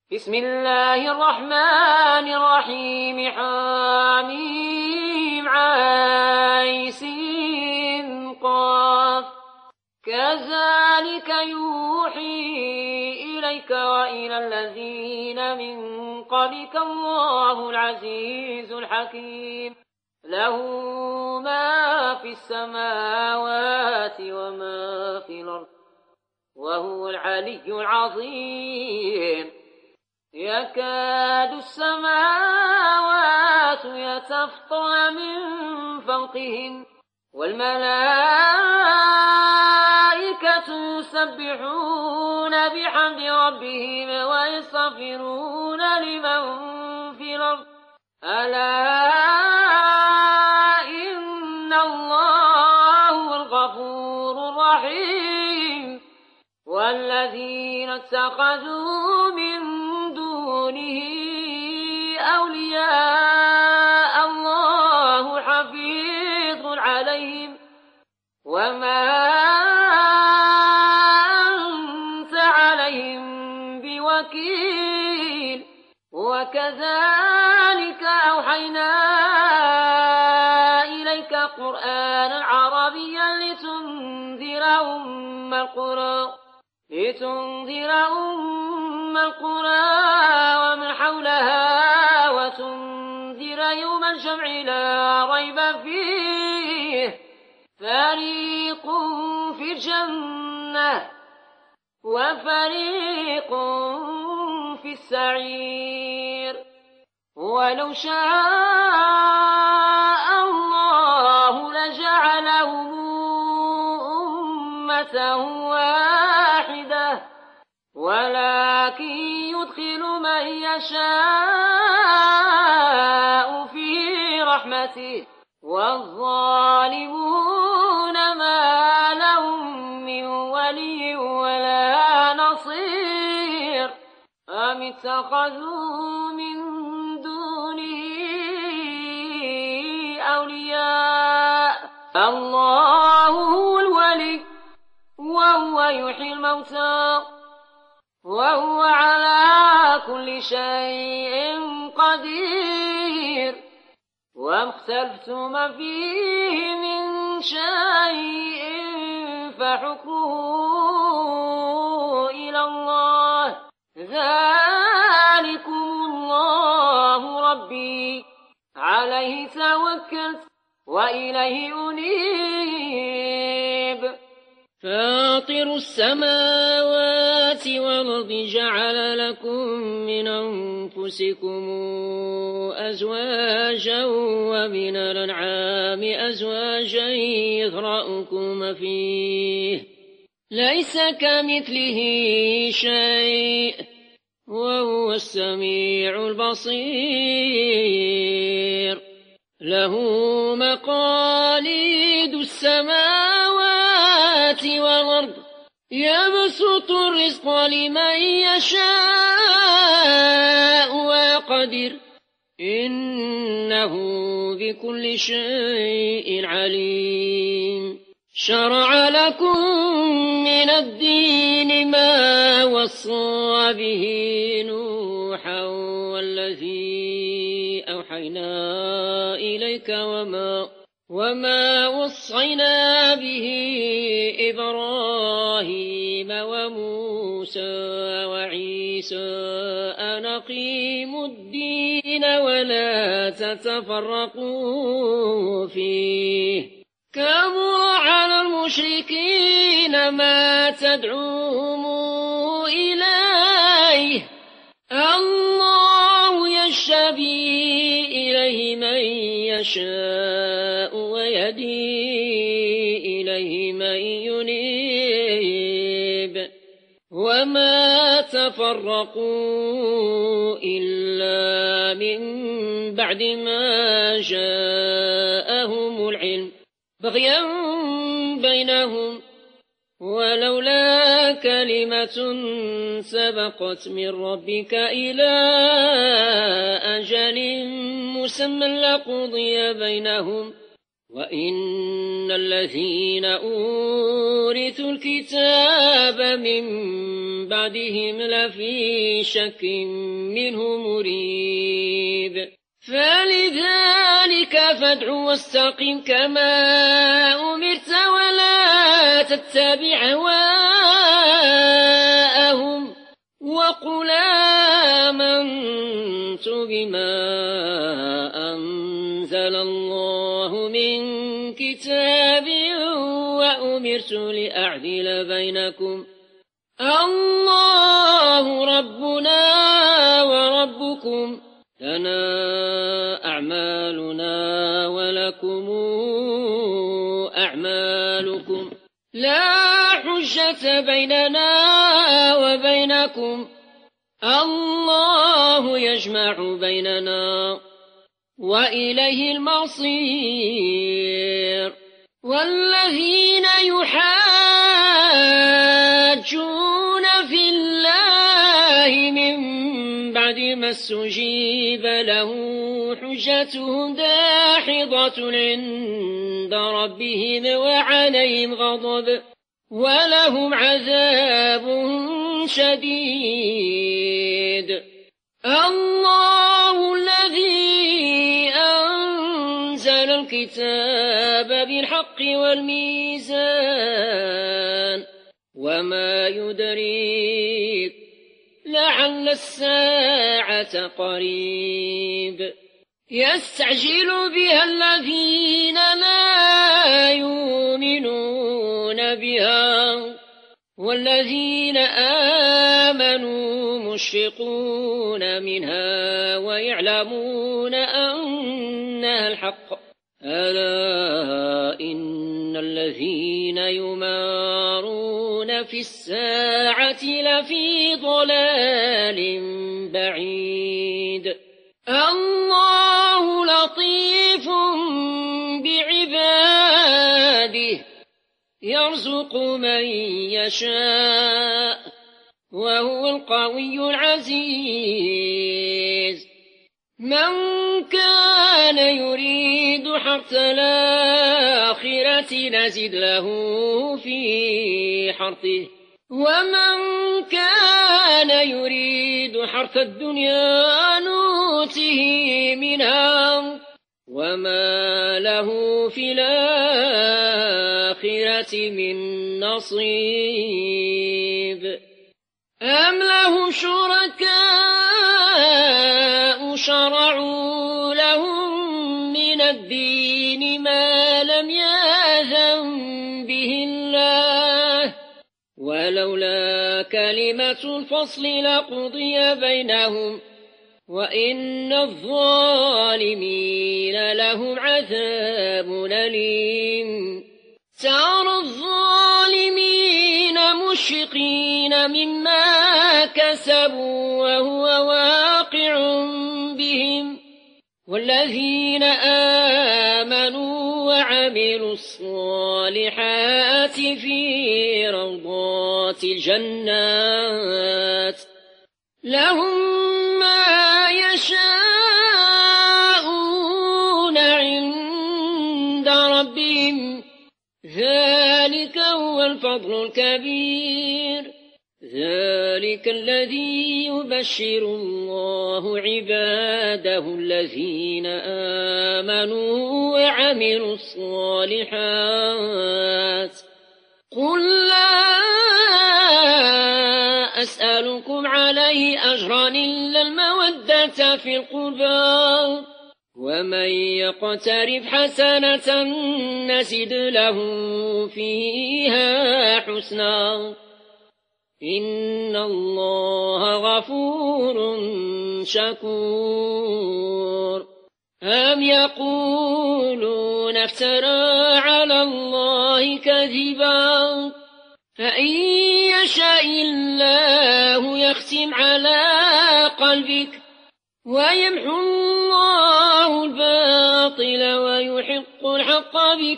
بسم الله الرحمن الرحيم حميم عين سين قاف كذلك يوحي إليك وإلى الذين من قبلك الله العزيز الحكيم له ما في السماوات وما في الأرض وهو العلي العظيم يكاد السماوات يتفطرن من فوقهن والملائكة يسبحون بحمد ربهم ويستغفرون لمن في الأرض ألا إن الله هو الغفور الرحيم والذين اتخذوا من دونه أولياء الله حفيظ عليهم وما أنت عليهم بوكيل وكذلك أوحينا إليك قرآنا عربيا لتنذر أم القرى ومن حولها وتنذر يوم الجمع لا ريب فيه فريق في الجنة وفريق في السعير ولو شاء الله لجعلهم أمة واحدة ولكن يدخل من يشاء في رحمته والظالمون ما لهم من ولي ولا نصير أم اتخذوا من دونه أولياء الله هو الولي وهو يحيي الموتى وهو على كل شيء قدير وما اختلفتم فيه من شيء فحكمه إلى الله ذلكم الله ربي عليه توكلت وإليه أنيب فاطر السماوات والأرض جعل لكم من أنفسكم أزواجا ومن الأنعام أزواجا يذرأكم فيه ليس كمثله شيء وهو السميع البصير له مقاليد السماوات والأرض يبسط الرزق لمن يشاء ويقدر إنه بكل شيء عليم شرع لكم من الدين ما وصى به نوحا والذي أوحينا إليك وما وصينا به إبراهيم وموسى وعيسى أن أقيموا الدين ولا تتفرقوا فيه كبر على المشركين ما تدعوهم إليه الله يجتبي إليه من يشاء ويهدي إليه من ينيب وما تفرقوا إلا من بعد ما جاءهم العلم بغيا بينهم ولولا كلمة سبقت من ربك إلى أجل مسمى لقضي بينهم وإن الذين أورثوا الكتاب من بعدهم لفي شك منه مريب فلذلك فادع واستقم كما أمرت ولا تتبع أهواءهم وقل آمنت بما أنزل الله من كتاب وأمرت لأعدل بينكم الله ربنا وربكم لنا أعمالنا ولكم أعمالكم لا حجة بيننا وبينكم الله يجمع بيننا وإليه المصير والذين يحاجون في الله من بعد ما استجيب له حجتهم داحضة عند ربهم وعليهم غضب ولهم عذاب شديد الله الذي أنزل الكتاب بالحق والميزان وما يدريك لعل الساعة قريب يستعجل بها الذين لا يؤمنون بها والذين آمنوا مشفقون منها ويعلمون أنها الحق ألا إن الذين يمارون في الساعة لفي ضلال بعيد الله لطيف بعباده يرزق من يشاء وهو القوي العزيز من كان يريد حرث الآخرة نزد له في حرثه ومن كان يريد حرث الدنيا نوته منها وما له في الآخرة من نصيب أم له شركاء شرعوا لهم من الدين ما لم يأذن به الله ولولا كلمة الفصل لقضي بينهم وإن الظالمين لهم عذاب أليم ترى الظالمين مشفقين مما كسبوا وهو واقع بهم والذين آمنوا وعملوا الصالحات في روضات الجنات لهم ما يشاءون عند ربهم ذلك هو الفضل الكبير ذلك الذي يبشر الله عباده الذين آمنوا وعملوا الصالحات قل لا أسألكم عليه أجرا إلا المودة في القربى ومن يقترف حسنة نزد له فيها حسنا إن الله غفور شكور أم يقولون افترى على الله كذبا فإن يشاء الله يختم على قلبك ويمحو الله الباطل ويحق الحق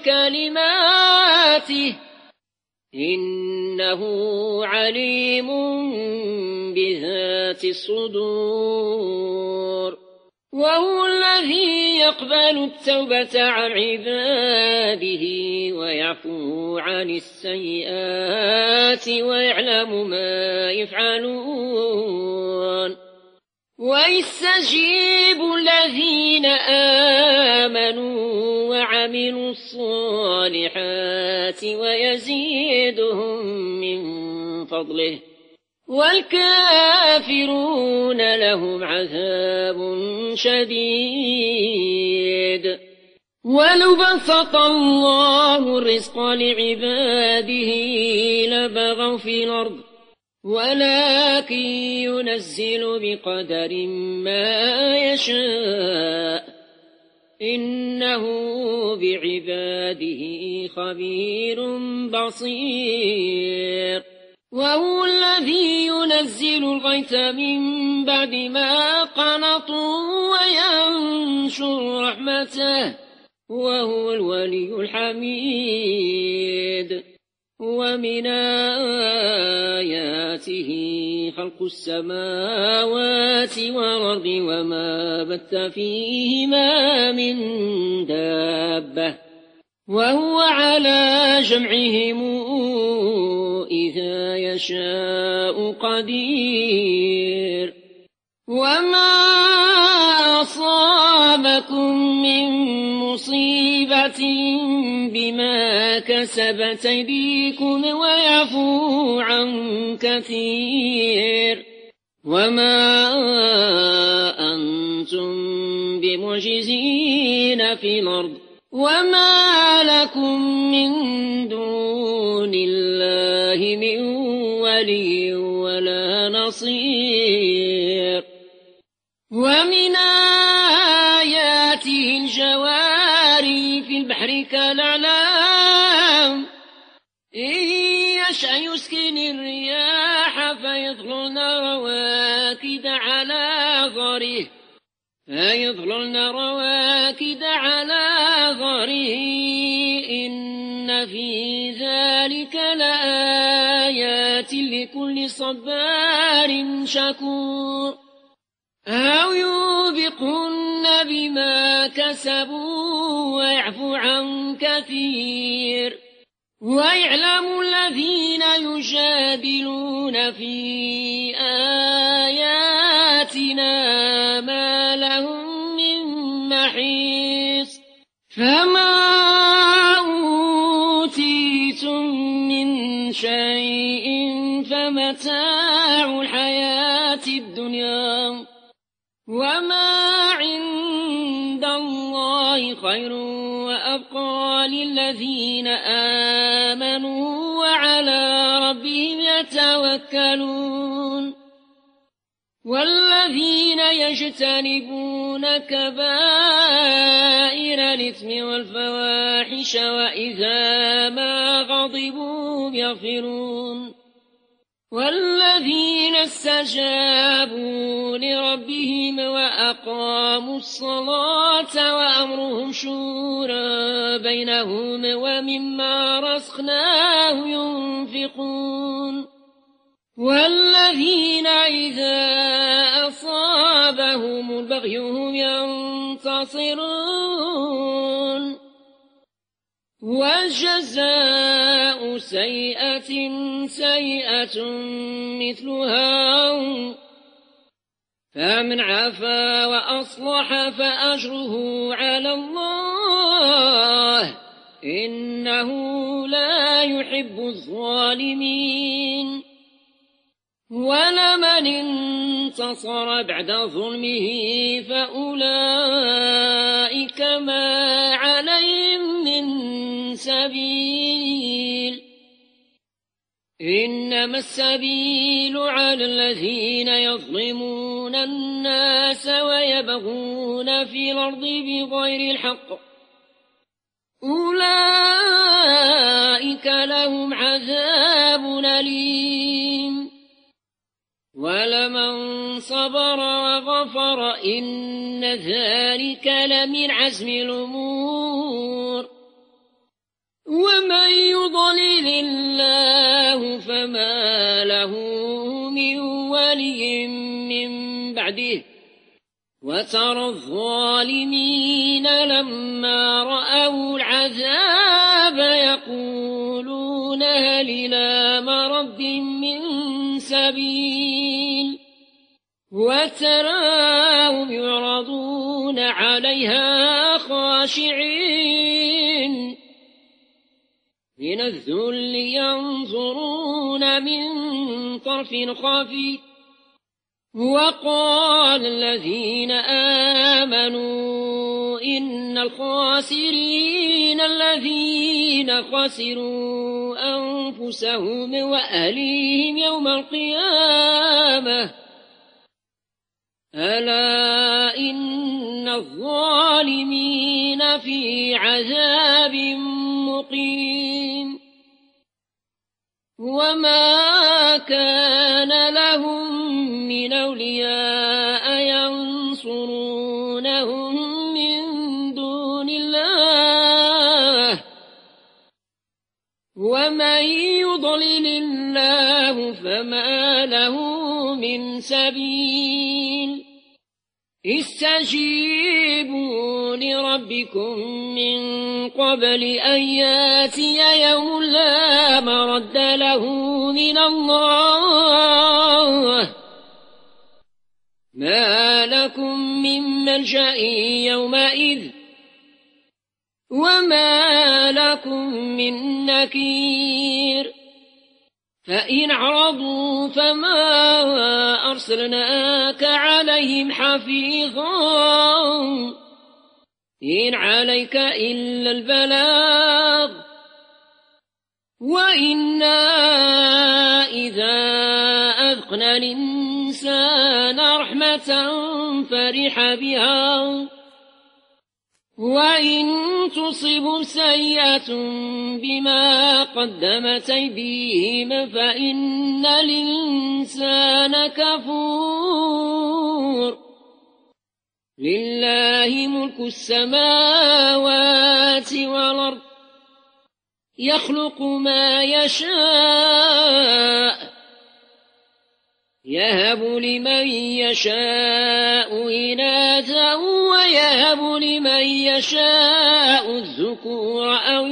بكلماته إنه عليم بذات الصدور وهو الذي يقبل التوبة عن عباده ويعفو عن السيئات ويعلم ما يفعلون ويستجيب الذين آمنوا وعملوا الصالحات ويزيدهم من فضله والكافرون لهم عذاب شديد. ولو بسط الله الرزق لعباده لبغوا في الأرض ولكن ينزل بقدر ما يشاء إنه بعباده خبير بصير. وهو الذي ينزل الغيث من بعد ما قنطوا وينشر رحمته وهو الولي الحميد. ومن آياته خلق السماوات والأرض وما بث فيهما من دابة وهو على جمعهم إذا يشاء قدير. وما أصابكم من مصيبة بما كسبت أيديكم ويعفو عن كثير وما أنتم بمعجزين في الأرض وما لكم من دون الله من ولي ولا نصير. ومن آياته الجواري في البحر كالأعلام إن يشأ يسكن الرياح فيظللن رواكد على ظهره إن في ذلك لآيات لكل صبار شكور. أو يوبقن بما كسبوا ويعفو عن كثير. ويعلم الذين يجادلون في آياتنا ما لهم من محيص. فما أوتيتم من شيء فمتاع الحياة الدنيا وما عند الله خير وأبقى للذين آمنوا وعلى ربهم يتوكلون. والذين يجتنبون كبائر الإثم والفواحش وإذا ما غضبوا يغفرون. والذين استجابوا لربهم وأقاموا الصلاة وأمرهم شورى بينهم ومما رزقناهم ينفقون. والذين إذا أصابهم البغي هم ينتصرون. وجزاء سيئة سيئة مثلها فمن عفا وأصلح فأجره على الله إنه لا يحب الظالمين. ولمن انتصر بعد ظلمه فأولئك ما عليهم من سبيل إنما السبيل على الذين يظلمون الناس ويبغون في الأرض بغير الحق أولئك لهم عذاب أليم. ولمن صبر وغفر إن ذلك لمن عزم الأمور. ومن يضلل الله فما له من ولي من بعده وترى الظالمين لما رأوا العذاب يقولون هل إلى مرد من سبيل وتراهم يعرضون عليها خاشعين من الذل ينظرون من طرف خفي وقال الذين آمنوا إن الخاسرين الذين خسروا أنفسهم وأهليهم يوم القيامة ألا إن الظالمين في عذاب مقيم وما كان لهم من أولياء ينصرونهم من دون الله ومن يضلل الله فما له من سبيل استجيبوا لربكم من قبل أن ياتي يوم لا مرد له من الله ما لكم من ملجأ يومئذ وما لكم من نكير فإن أعرضوا فما أرسلناك عليهم حفيظا إن عليك إلا البلاغ وإنا إذا أذقنا الإنسان رحمة فرح بها وإن تصب سيئة بما قدمت أيديهم فإن الإنسان كفور لله ملك السماوات والأرض يخلق ما يشاء يهب لمن يشاء إناثا ويهب لمن يشاء الذكور أو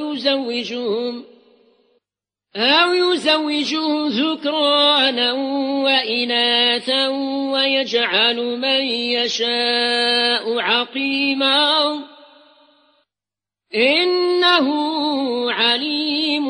يزوجهم ذكرانا وإناثا ويجعل من يشاء عقيما إنه عليم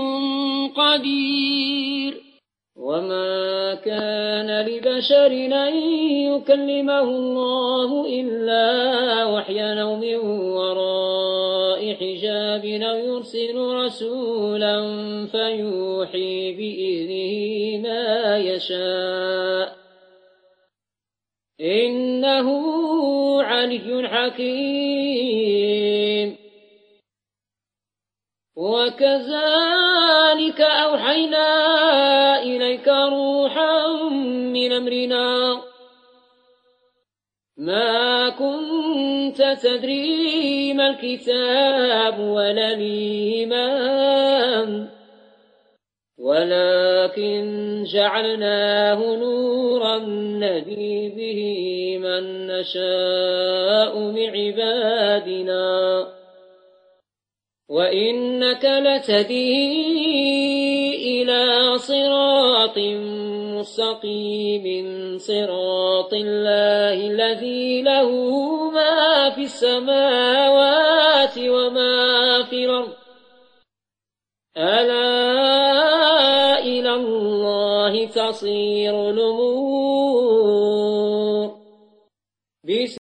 قدير وما كان لبشر أن يكلمه الله إلا وحيا أو من وراء حجاب أو يرسل رسولا فيوحي بإذنه ما يشاء إنه علي حكيم وكذلك أوحينا إليك روحا من أمرنا ما كنت تدري ما الكتاب ولا الإيمان ولكن جعلناه نورا نهدي به من نشاء من عبادنا وإنك لتهدي إلى صراط مستقيم صراط الله الذي له ما في السماوات وما في الأرض ألا إلى الله تصير الأمور